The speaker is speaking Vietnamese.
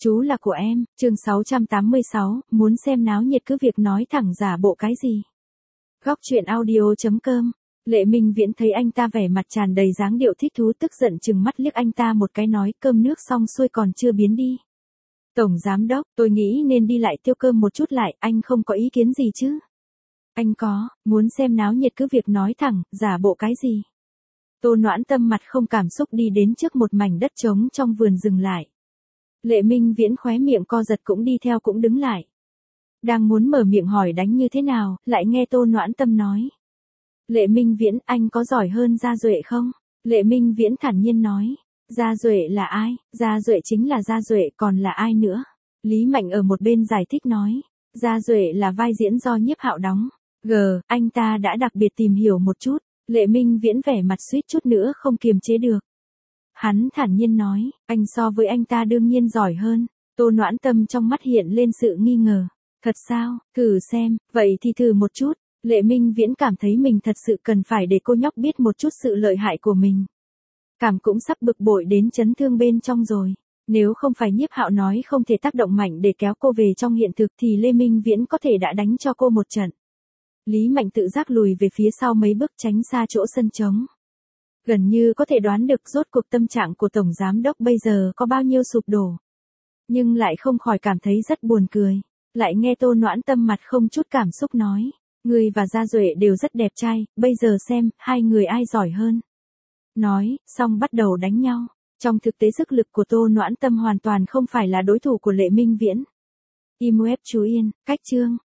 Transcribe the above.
Chú là của em, chương 686, muốn xem náo nhiệt cứ việc nói thẳng giả bộ cái gì. Góc truyện audio.com. Lệ Minh Viễn thấy anh ta vẻ mặt tràn đầy dáng điệu thích thú, tức giận chừng mắt liếc anh ta một cái nói, cơm nước xong xuôi còn chưa biến đi. Tổng giám đốc, tôi nghĩ nên đi lại tiêu cơm một chút lại, anh không có ý kiến gì chứ? Anh có, muốn xem náo nhiệt cứ việc nói thẳng, giả bộ cái gì? Tô Noãn Tâm mặt không cảm xúc đi đến trước một mảnh đất trống trong vườn dừng lại. Lệ Minh Viễn khóe miệng co giật cũng đi theo cũng đứng lại. Đang muốn mở miệng hỏi đánh như thế nào, lại nghe Tô Noãn Tâm nói. Lệ Minh Viễn, anh có giỏi hơn Gia Duệ không? Lệ Minh Viễn thản nhiên nói. Gia Duệ là ai? Gia Duệ chính là Gia Duệ, còn là ai nữa? Lý Mạnh ở một bên giải thích nói. Gia Duệ là vai diễn do Nhiếp Hạo đóng. Anh ta đã đặc biệt tìm hiểu một chút. Lệ Minh Viễn vẻ mặt suýt chút nữa không kiềm chế được. Hắn thản nhiên nói, anh so với anh ta đương nhiên giỏi hơn. Tô Noãn Tâm trong mắt hiện lên sự nghi ngờ. Thật sao, thử xem, vậy thì thử một chút. Lệ Minh Viễn cảm thấy mình thật sự cần phải để cô nhóc biết một chút sự lợi hại của mình. Cảm cũng sắp bực bội đến chấn thương bên trong rồi. Nếu không phải Nhiếp Hạo nói không thể tác động mạnh để kéo cô về trong hiện thực thì Lệ Minh Viễn có thể đã đánh cho cô một trận. Lý Mạnh tự giác lùi về phía sau mấy bước tránh xa chỗ sân trống. Gần như có thể đoán được rốt cuộc tâm trạng của Tổng Giám Đốc bây giờ có bao nhiêu sụp đổ. Nhưng lại không khỏi cảm thấy rất buồn cười. Lại nghe Tô Noãn Tâm mặt không chút cảm xúc nói. Người và Gia Duệ đều rất đẹp trai, bây giờ xem, hai người ai giỏi hơn. Nói, xong bắt đầu đánh nhau. Trong thực tế sức lực của Tô Noãn Tâm hoàn toàn không phải là đối thủ của Lệ Minh Viễn. Im web chú yên, cách chương.